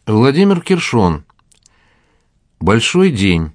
Владимир Киршон. Большой день.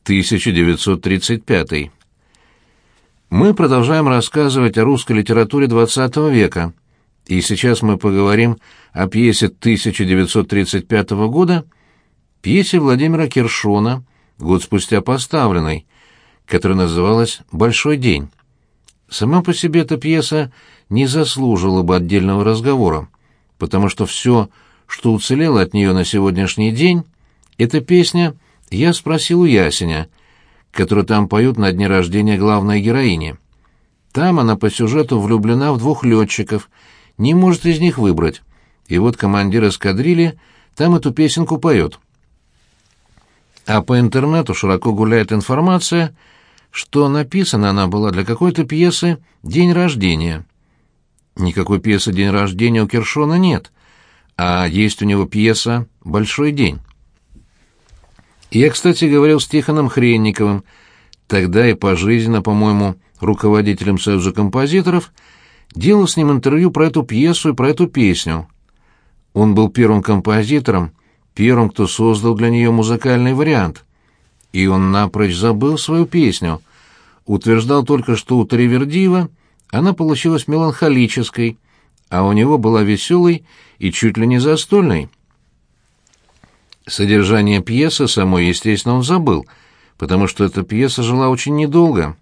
1935. Мы продолжаем рассказывать о русской литературе XX века, и сейчас мы поговорим о пьесе 1935 года, пьесе Владимира Киршона, год спустя поставленной, которая называлась «Большой день». Сама по себе эта пьеса не заслуживала бы отдельного разговора, потому что все, что уцелело от нее на сегодняшний день, это песня «Я спросил у ясеня», которую там поют на дне рождения главной героини. Там она по сюжету влюблена в двух летчиков, не может из них выбрать, и вот командир эскадрильи там эту песенку поет. А по интернету широко гуляет информация, что написана она была для какой-то пьесы «День рождения». Никакой пьесы «День рождения» у Киршона нет, а есть у него пьеса «Большой день». Я, кстати, говорил с Тихоном Хренниковым, тогда и пожизненно, по-моему, руководителем Союза композиторов, делал с ним интервью про эту пьесу и про эту песню. Он был первым композитором, первым, кто создал для нее музыкальный вариант. И он напрочь забыл свою песню. Утверждал только, что у Таривердиева она получилась меланхолической, а у него была веселой и чуть ли не застольной. Содержание пьесы самой, естественно, он забыл, потому что эта пьеса жила очень недолго.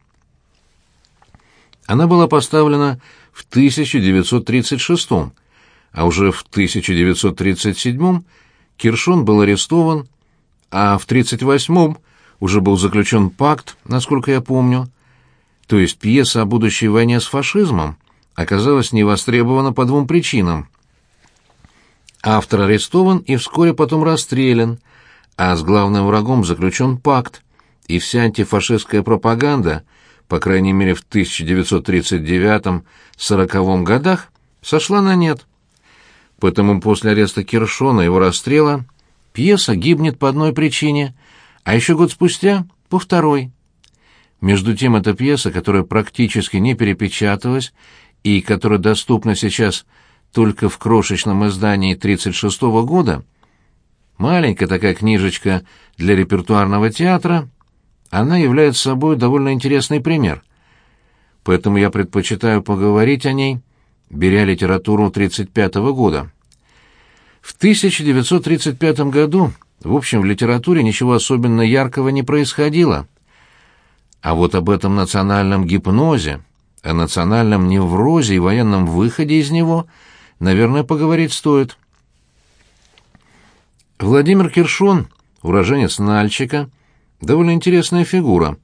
Она была поставлена в 1936, а уже в 1937 Киршон был арестован, а в 1938 уже был заключен пакт, насколько я помню. То есть пьеса о будущей войне с фашизмом оказалась невостребована по двум причинам. Автор арестован и вскоре потом расстрелян, а с главным врагом заключен пакт, и вся антифашистская пропаганда, по крайней мере в 1939-40 годах, сошла на нет. Поэтому после ареста Киршона и его расстрела пьеса гибнет по одной причине, а еще год спустя — по второй. Между тем, эта пьеса, которая практически не перепечаталась и которая доступна сейчас только в крошечном издании 1936 года, маленькая такая книжечка для репертуарного театра, она является собой довольно интересный пример. Поэтому я предпочитаю поговорить о ней, беря литературу 1935 года. В 1935 году, в общем, в литературе ничего особенно яркого не происходило. А вот об этом национальном гипнозе, о национальном неврозе и военном выходе из него, наверное, поговорить стоит. Владимир Киршон, уроженец Нальчика, довольно интересная фигура,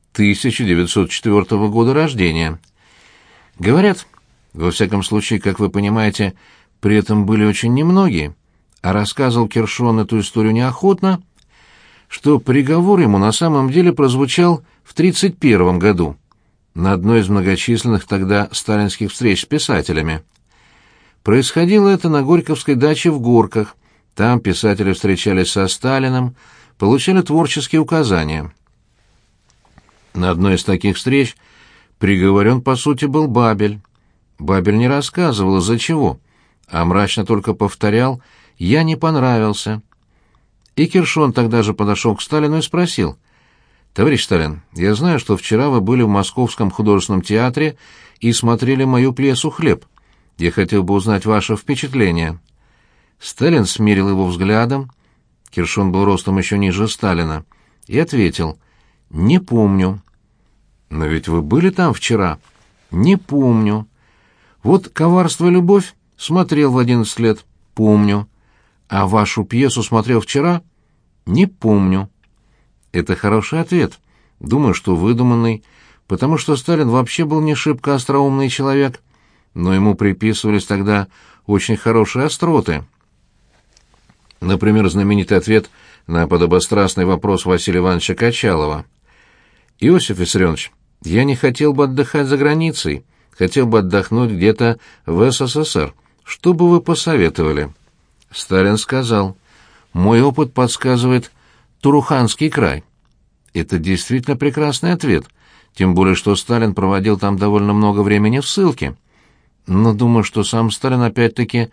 1904 года рождения. Говорят, во всяком случае, как вы понимаете, при этом были очень немногие, а рассказывал Киршон эту историю неохотно, что приговор ему на самом деле прозвучал в 1931 году на одной из многочисленных тогда сталинских встреч с писателями. Происходило это на Горьковской даче в Горках. Там писатели встречались со Сталиным, получали творческие указания. На одной из таких встреч приговорен, по сути, был Бабель. Бабель не рассказывал, из-за чего, а мрачно только повторял «я не понравился». И Киршон тогда же подошел к Сталину и спросил: «Товарищ Сталин, я знаю, что вчера вы были в Московском художественном театре и смотрели мою пьесу «Хлеб». Я хотел бы узнать ваше впечатление». Сталин смирил его взглядом, Киршон был ростом еще ниже Сталина, и ответил: «Не помню». «Но ведь вы были там вчера?» «Не помню». «Вот «Коварство и любовь» смотрел в 11 лет. Помню. А вашу пьесу смотрел вчера? Не помню». Это хороший ответ. Думаю, что выдуманный, потому что Сталин вообще был не шибко остроумный человек, но ему приписывались тогда очень хорошие остроты. Например, знаменитый ответ на подобострастный вопрос Василия Ивановича Качалова. «Иосиф Виссарионович, я не хотел бы отдыхать за границей, хотел бы отдохнуть где-то в СССР. Что бы вы посоветовали?» Сталин сказал: «Мой опыт подсказывает Туруханский край». Это действительно прекрасный ответ, тем более что Сталин проводил там довольно много времени в ссылке. Но думаю, что сам Сталин опять-таки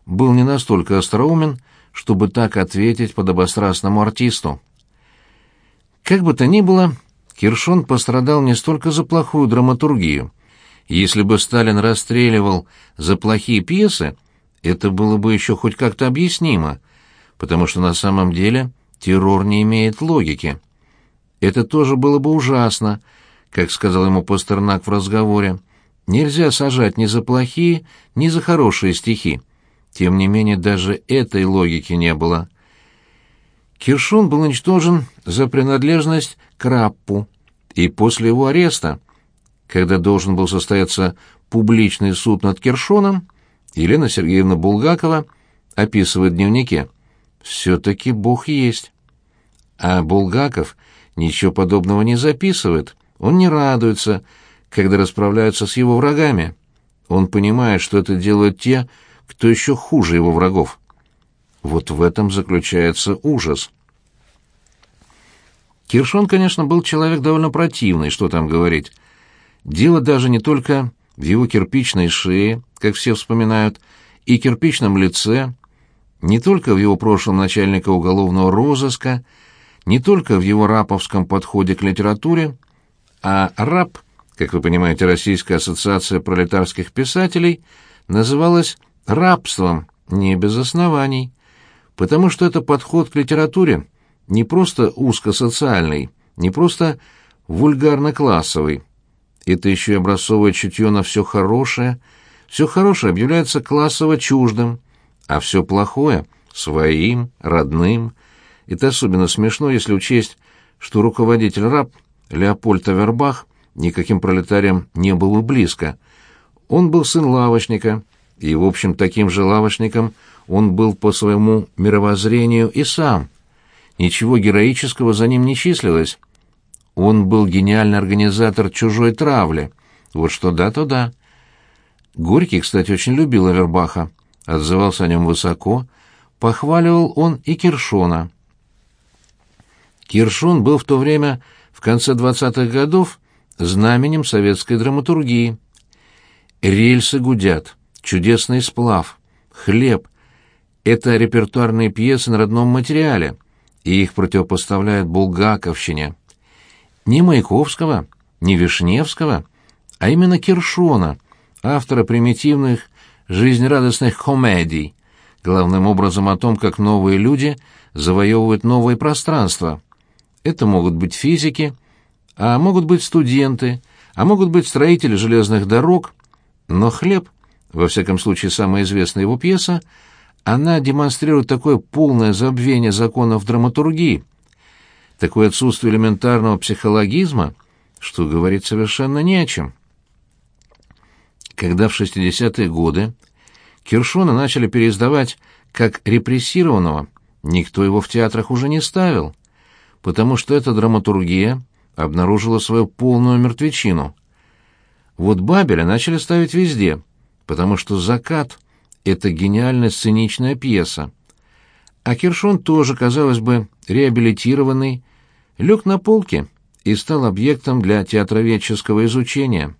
был не настолько остроумен, чтобы так ответить подобострастному артисту. Как бы то ни было, Киршон пострадал не столько за плохую драматургию. Если бы Сталин расстреливал за плохие пьесы, это было бы еще хоть как-то объяснимо, потому что на самом деле террор не имеет логики. Это тоже было бы ужасно, как сказал ему Пастернак в разговоре. Нельзя сажать ни за плохие, ни за хорошие стихи. Тем не менее, даже этой логики не было. Киршон был уничтожен за принадлежность к Раппу, и после его ареста, когда должен был состояться публичный суд над Киршоном, Елена Сергеевна Булгакова описывает в дневнике: «Все-таки Бог есть». А Булгаков ничего подобного не записывает, он не радуется, когда расправляются с его врагами. Он понимает, что это делают те, кто еще хуже его врагов. Вот в этом заключается ужас. Киршон, конечно, был человек довольно противный, что там говорить. Дело даже не только в его кирпичной шее, как все вспоминают, и кирпичном лице, не только в его прошлом начальника уголовного розыска, не только в его раповском подходе к литературе, а рап, как вы понимаете, Российская ассоциация пролетарских писателей, называлась рабством не без оснований, потому что это подход к литературе не просто узкосоциальный, не просто вульгарно-классовый. Это еще и образцовое чутье на все хорошее объявляется классово чуждым, а все плохое — своим, родным. Это особенно смешно, если учесть, что руководитель раб Леопольд Авербах никаким пролетарием не был и близко. Он был сын лавочника, и, в общем, таким же лавочником он был по своему мировоззрению и сам. Ничего героического за ним не числилось. Он был гениальный организатор чужой травли. Вот что да, то да. Горький, кстати, очень любил Авербаха, отзывался о нем высоко, похваливал он и Киршона. Киршон был в то время, в конце 20-х годов, знаменем советской драматургии. «Рельсы гудят», «Чудесный сплав», «Хлеб» — это репертуарные пьесы на родном материале, и их противопоставляют булгаковщине. Не Маяковского, не Вишневского, а именно Киршона, автора примитивных, жизнерадостных комедий, главным образом о том, как новые люди завоевывают новые пространства. Это могут быть физики, а могут быть студенты, а могут быть строители железных дорог, но «Хлеб», во всяком случае самая известная его пьеса, она демонстрирует такое полное забвение законов драматургии, такое отсутствие элементарного психологизма, что говорить совершенно не о чем. Когда в 60-е годы Киршона начали переиздавать как репрессированного, никто его в театрах уже не ставил, потому что эта драматургия обнаружила свою полную мертвечину. Вот Бабеля начали ставить везде, потому что «Закат» — это гениальная сценичная пьеса. А Киршон тоже, казалось бы, реабилитированный, лег на полке и стал объектом для театроведческого изучения.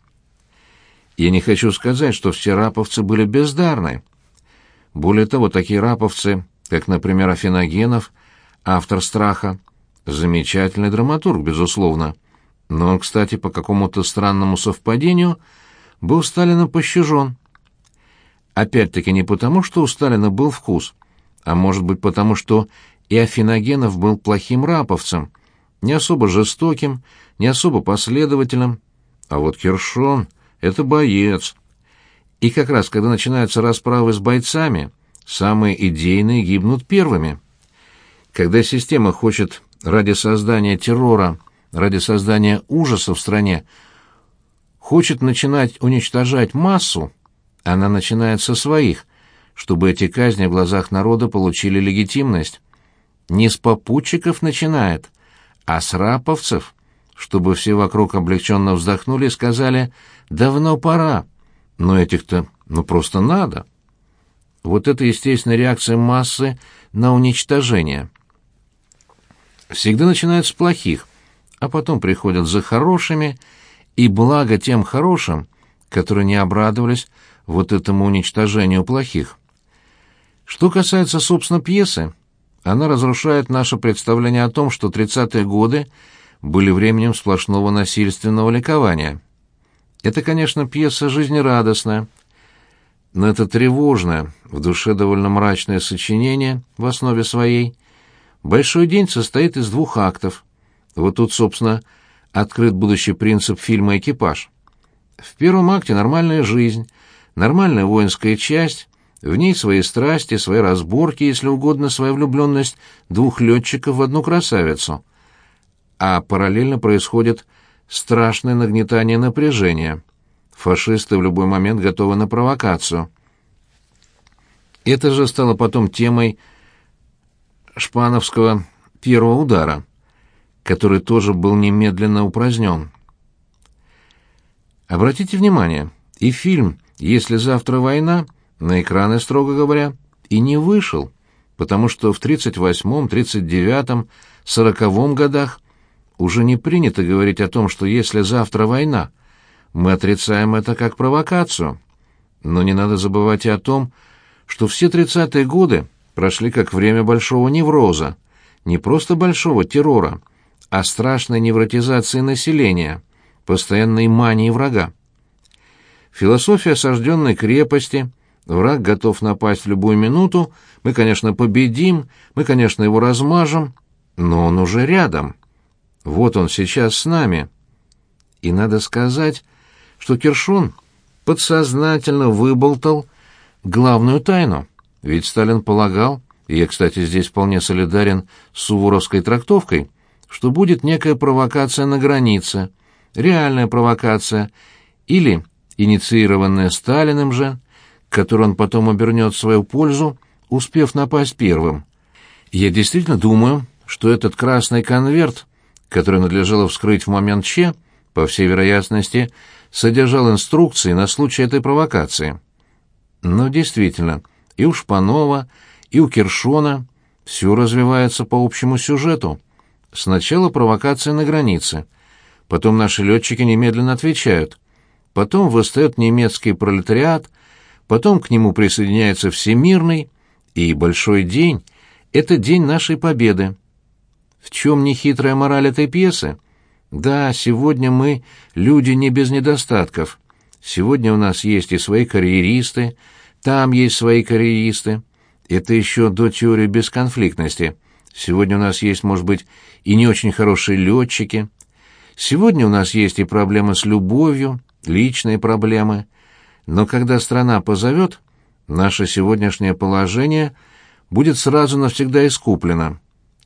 Я не хочу сказать, что все раповцы были бездарны. Более того, такие раповцы, как, например, Афиногенов, автор «Страха», замечательный драматург, безусловно, но он, кстати, по какому-то странному совпадению был Сталином пощажен. Опять-таки не потому, что у Сталина был вкус, а может быть потому, что и Афиногенов был плохим раповцем, не особо жестоким, не особо последовательным, а вот Киршон — это боец. И как раз, когда начинаются расправы с бойцами, самые идейные гибнут первыми. Когда система хочет ради создания террора, ради создания ужаса в стране, хочет начинать уничтожать массу, она начинает со своих, чтобы эти казни в глазах народа получили легитимность. Не с попутчиков начинает, а с раповцев, чтобы все вокруг облегченно вздохнули и сказали «давно пора», но этих-то просто надо. Вот это естественная реакция массы на уничтожение. Всегда начинают с плохих, а потом приходят за хорошими, и благо тем хорошим, которые не обрадовались вот этому уничтожению плохих. Что касается, собственно, пьесы, она разрушает наше представление о том, что 30-е годы были временем сплошного насильственного ликования. Это, конечно, пьеса жизнерадостная, но это тревожное, в душе довольно мрачное сочинение в основе своей. «Большой день» состоит из 2 актов. Вот тут, собственно, открыт будущий принцип фильма «Экипаж». В первом акте нормальная жизнь, нормальная воинская часть, в ней свои страсти, свои разборки, если угодно, своя влюбленность 2 летчиков в одну красавицу. А параллельно происходит страшное нагнетание напряжения. Фашисты в любой момент готовы на провокацию. Это же стало потом темой шпановского первого удара, который тоже был немедленно упразднен. Обратите внимание, и фильм «Если завтра война» на экраны, строго говоря, и не вышел, потому что в 38-м, 39-м, 40-м годах уже не принято говорить о том, что если завтра война, мы отрицаем это как провокацию. Но не надо забывать и о том, что все 30-е годы прошли как время большого невроза, не просто большого террора, а страшной невротизации населения, постоянной мании врага. Философия осажденной крепости, враг готов напасть в любую минуту, мы, конечно, победим, мы, конечно, его размажем, но он уже рядом. Вот он сейчас с нами. И надо сказать, что Кершон подсознательно выболтал главную тайну. Ведь Сталин полагал, и я, кстати, здесь вполне солидарен с суворовской трактовкой, что будет некая провокация на границе, реальная провокация, или инициированная Сталиным же, которую он потом обернет в свою пользу, успев напасть первым. Я действительно думаю, что этот красный конверт, который надлежало вскрыть в момент Ч, по всей вероятности, содержал инструкции на случай этой провокации. Но действительно, и у Шпанова, и у Кершона все развивается по общему сюжету. Сначала провокация на границе, потом наши летчики немедленно отвечают, потом восстает немецкий пролетариат, потом к нему присоединяется Всемирный, и большой день — это день нашей победы. В чем нехитрая мораль этой пьесы? Да, сегодня мы люди не без недостатков. Сегодня у нас есть и свои карьеристы, там есть свои карьеристы. Это еще до теории бесконфликтности. Сегодня у нас есть, может быть, и не очень хорошие летчики. Сегодня у нас есть и проблемы с любовью, личные проблемы. Но когда страна позовет, наше сегодняшнее положение будет сразу навсегда искуплено.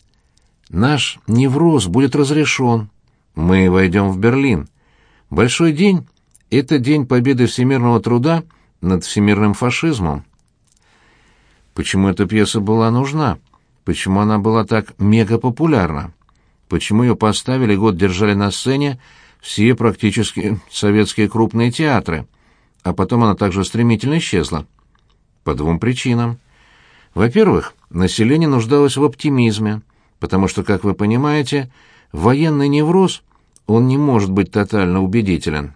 Наш невроз будет разрешен. Мы войдем в Берлин. Большой день — это день победы всемирного труда над всемирным фашизмом. Почему эта пьеса была нужна? Почему она была так мегапопулярна? Почему ее поставили, год держали на сцене все практически советские крупные театры, а потом она также стремительно исчезла? По 2 причинам. Во-первых, население нуждалось в оптимизме, потому что, как вы понимаете, военный невроз, он не может быть тотально убедителен.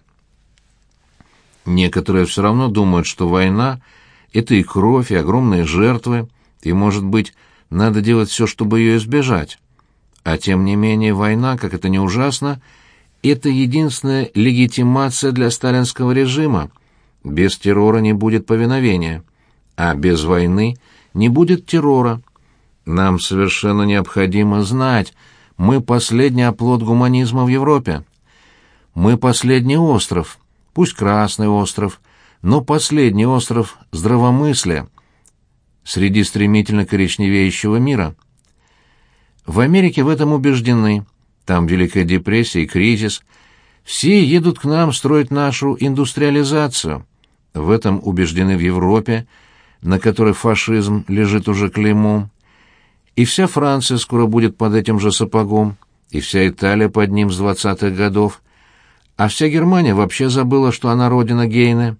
Некоторые все равно думают, что война — это и кровь, и огромные жертвы, и, может быть, надо делать все, чтобы ее избежать. А тем не менее война, как это ни ужасно, это единственная легитимация для сталинского режима. Без террора не будет повиновения, а без войны не будет террора. Нам совершенно необходимо знать, мы последний оплот гуманизма в Европе. Мы последний остров, пусть Красный остров, но последний остров здравомыслия среди стремительно коричневеющего мира. В Америке в этом убеждены. Там Великая депрессия и кризис. Все едут к нам строить нашу индустриализацию. В этом убеждены в Европе, на которой фашизм лежит уже клеймом. И вся Франция скоро будет под этим же сапогом, и вся Италия под ним с 20-х годов. А вся Германия вообще забыла, что она родина Гейне.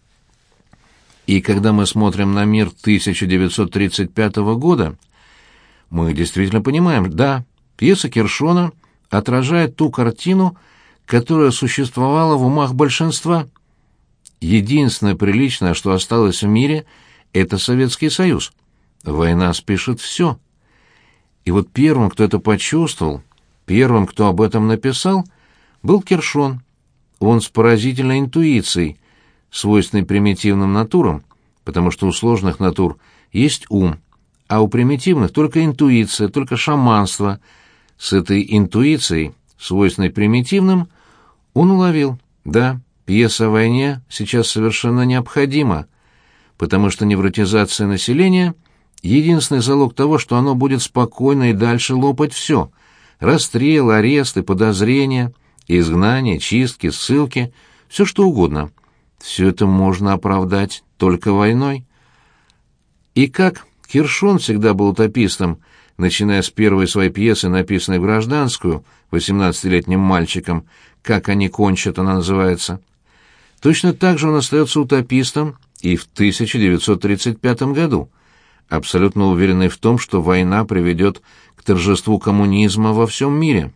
И когда мы смотрим на мир 1935 года, мы действительно понимаем, да, пьеса Кершона отражает ту картину, которая существовала в умах большинства. Единственное приличное, что осталось в мире, это Советский Союз. война спишет все. И вот первым, кто это почувствовал, первым, кто об этом написал, был Кершон. Он с поразительной интуицией, свойственной примитивным натурам, потому что у сложных натур есть ум, а у примитивных только интуиция, только шаманство. С этой интуицией, свойственной примитивным, он уловил: да, пьеса о войне сейчас совершенно необходима, потому что невротизация населения — единственный залог того, что оно будет спокойно и дальше лопать все — расстрел, аресты, подозрения, изгнания, чистки, ссылки, все что угодно. Все это можно оправдать только войной. И как Кершон всегда был утопистом, начиная с первой своей пьесы, написанной в гражданскую, 18-летним мальчиком, «Как они кончат» она называется, точно так же он остается утопистом и в 1935 году, абсолютно уверенный в том, что война приведет к торжеству коммунизма во всем мире.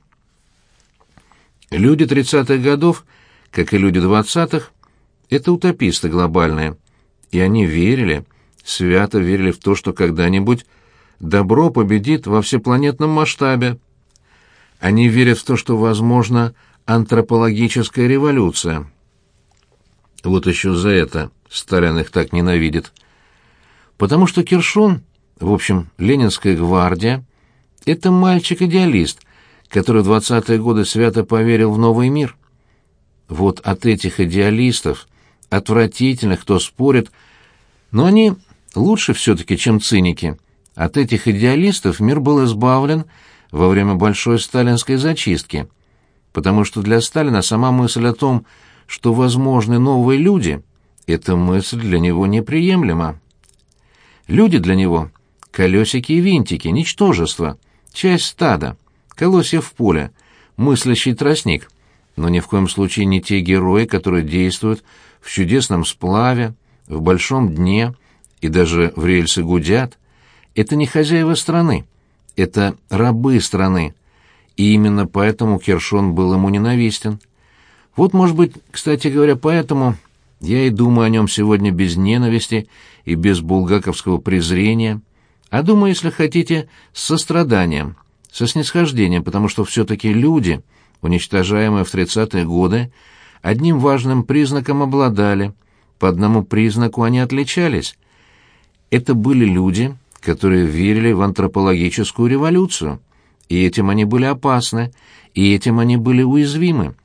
Люди 30-х годов, как и люди 20-х, это утописты глобальные, и они верили, свято верили в то, что когда-нибудь добро победит во всепланетном масштабе. Они верят в то, что возможна антропологическая революция. Вот еще за это Сталин их так ненавидит. Потому что Кершон, в общем, Ленинская гвардия, это мальчик-идеалист, который в 20-е годы свято поверил в новый мир. Вот от этих идеалистов, отвратительных, кто спорит, но они лучше все-таки, чем циники. От этих идеалистов мир был избавлен во время большой сталинской зачистки, потому что для Сталина сама мысль о том, что возможны новые люди, эта мысль для него неприемлема. Люди для него — колесики и винтики, ничтожество, часть стада, колосья в поле, мыслящий тростник, но ни в коем случае не те герои, которые действуют в чудесном сплаве, в большом дне и даже в рельсы гудят. Это не хозяева страны, это рабы страны, и именно поэтому Кершон был ему ненавистен. Вот, может быть, кстати говоря, поэтому я и думаю о нем сегодня без ненависти и без булгаковского презрения, а думаю, если хотите, с состраданием, со снисхождением, потому что все-таки люди, уничтожаемые в 30-е годы, одним важным признаком обладали, по одному признаку они отличались. Это были люди, которые верили в антропологическую революцию, и этим они были опасны, и этим они были уязвимы.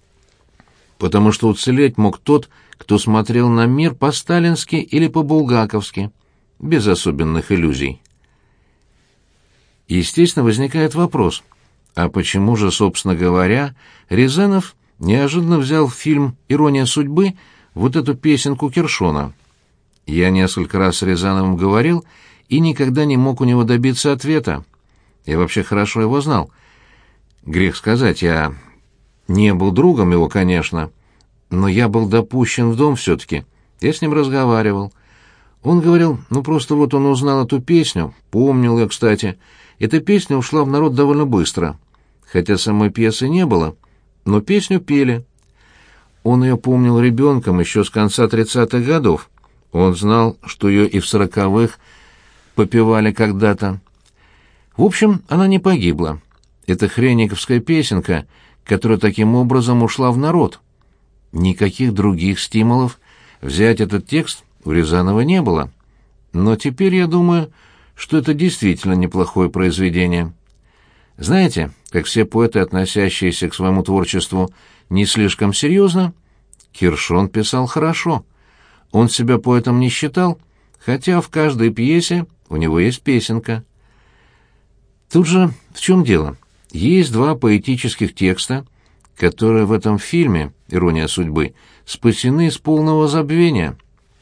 Потому что уцелеть мог тот, кто смотрел на мир по-сталински или по-булгаковски, без особенных иллюзий. Естественно, возникает вопрос, а почему же, собственно говоря, Рязанов неожиданно взял в фильм «Ирония судьбы» вот эту песенку Кершона? Я несколько раз с Рязановым говорил и никогда не мог у него добиться ответа. Я вообще хорошо его знал. Грех сказать, я не был другом его, конечно, но я был допущен в дом все-таки. Я с ним разговаривал. Он говорил, ну просто вот он узнал эту песню, помнил ее, кстати. Эта песня ушла в народ довольно быстро, хотя самой пьесы не было, но песню пели. Он ее помнил ребенком еще с конца 30-х годов. Он знал, что ее и в 40-х попевали когда-то. В общем, она не погибла. Это хрениковская песенка, которая таким образом ушла в народ. Никаких других стимулов взять этот текст у Рязанова не было. Но теперь я думаю, что это действительно неплохое произведение. Знаете, как все поэты, относящиеся к своему творчеству не слишком серьезно, Кершон писал хорошо. Он себя поэтом не считал, хотя в каждой пьесе у него есть песенка. Тут же в чем дело? Есть два поэтических текста, которые в этом фильме «Ирония судьбы» спасены из полного забвения.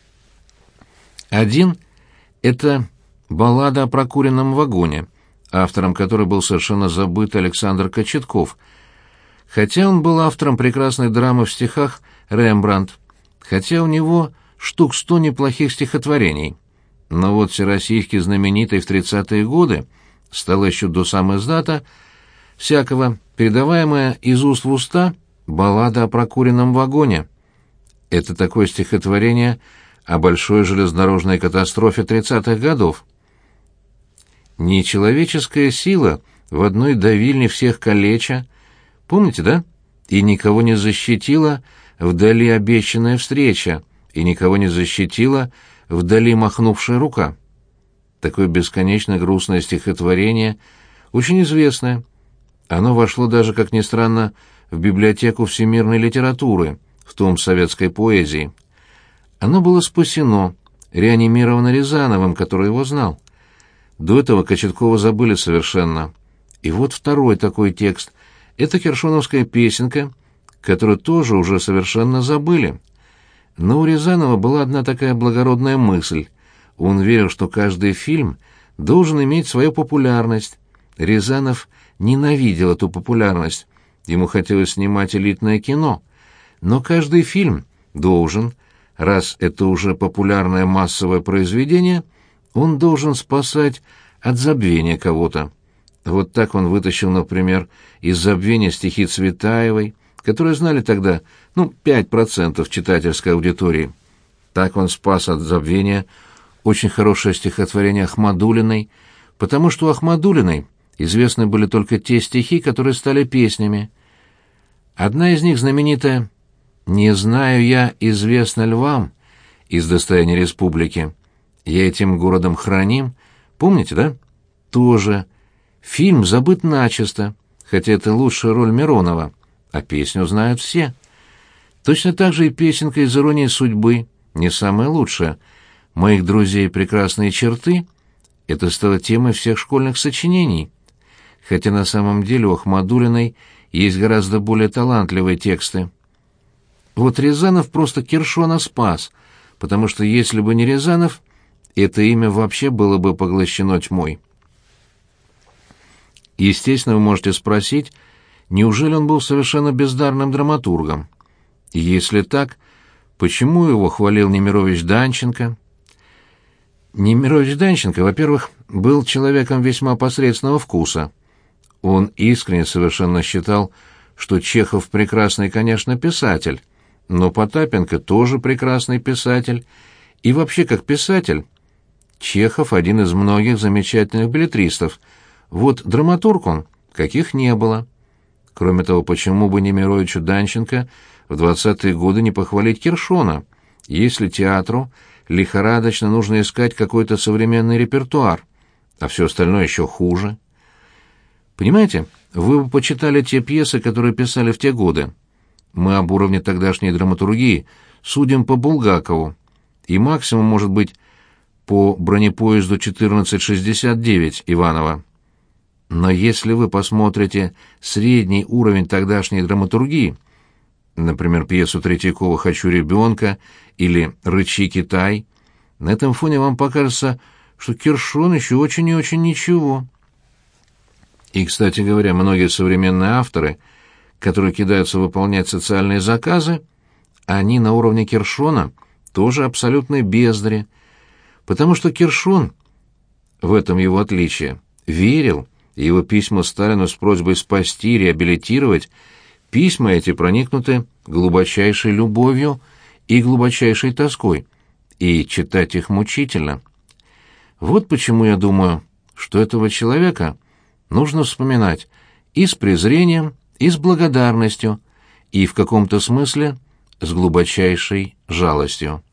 Один — это баллада о прокуренном вагоне, автором которой был совершенно забыт Александр Кочетков, хотя он был автором прекрасной драмы в стихах «Рембрандт», хотя у него штук 100 неплохих стихотворений. Но вот всероссийски знаменитой в 30-е годы стала еще до самиздата всякого передаваемая из уст в уста баллада о прокуренном вагоне. Это такое стихотворение о большой железнодорожной катастрофе 30-х годов. Нечеловеческая сила в одной давильне всех калеча, помните, да? И никого не защитила вдали обещанная встреча, и никого не защитила вдали махнувшая рука. Такое бесконечно грустное стихотворение, очень известное. Оно вошло даже, как ни странно, в библиотеку всемирной литературы, в том советской поэзии. Оно было спасено, реанимировано Рязановым, который его знал. До этого Кочеткова забыли совершенно. И вот второй такой текст. Это кершоновская песенка, которую тоже уже совершенно забыли. Но у Рязанова была одна такая благородная мысль. Он верил, что каждый фильм должен иметь свою популярность. Рязанов ненавидел эту популярность. Ему хотелось снимать элитное кино. Но каждый фильм должен, раз это уже популярное массовое произведение, он должен спасать от забвения кого-то. Вот так он вытащил, например, из забвения стихи Цветаевой, которые знали тогда, 5% читательской аудитории. Так он спас от забвения очень хорошее стихотворение Ахмадуллиной, потому что у Ахмадуллиной известны были только те стихи, которые стали песнями. Одна из них знаменитая «Не знаю я, известно ли вам» из «Достояния республики». «Я этим городом храним». Помните, да? Тоже. Фильм забыт начисто, хотя это лучшая роль Миронова, а песню знают все. Точно так же и песенка из «Иронии судьбы» не самая лучшая. «Моих друзей прекрасные черты» — это стало темой всех школьных сочинений. Хотя на самом деле у Ахмадуллиной есть гораздо более талантливые тексты. Вот Рязанов просто Кершона спас, потому что если бы не Рязанов, это имя вообще было бы поглощено тьмой. Естественно, вы можете спросить, неужели он был совершенно бездарным драматургом? И если так, почему его хвалил Немирович Данченко? Немирович Данченко, во-первых, был человеком весьма посредственного вкуса. Он искренне совершенно считал, что Чехов прекрасный, конечно, писатель, но Потапенко тоже прекрасный писатель, и вообще как писатель Чехов один из многих замечательных беллетристов. Вот драматург он, каких не было. Кроме того, почему бы Немировичу Данченко в 20-е годы не похвалить Кершона, если театру лихорадочно нужно искать какой-то современный репертуар, а все остальное еще хуже? Понимаете, вы бы почитали те пьесы, которые писали в те годы. Мы об уровне тогдашней драматургии судим по Булгакову, и максимум может быть по бронепоезду 1469 Иванова. Но если вы посмотрите средний уровень тогдашней драматургии, например, пьесу Третьякова «Хочу ребенка» или «Рычи, Китай», на этом фоне вам покажется, что Кершон еще очень и очень ничего. И, кстати говоря, многие современные авторы, которые кидаются выполнять социальные заказы, они на уровне Кершона тоже абсолютные бездари, потому что Кершон, в этом его отличие, верил, и его письма Сталину с просьбой спасти, реабилитировать, письма эти проникнуты глубочайшей любовью и глубочайшей тоской, и читать их мучительно. Вот почему я думаю, что этого человека нужно вспоминать и с презрением, и с благодарностью, и в каком-то смысле с глубочайшей жалостью.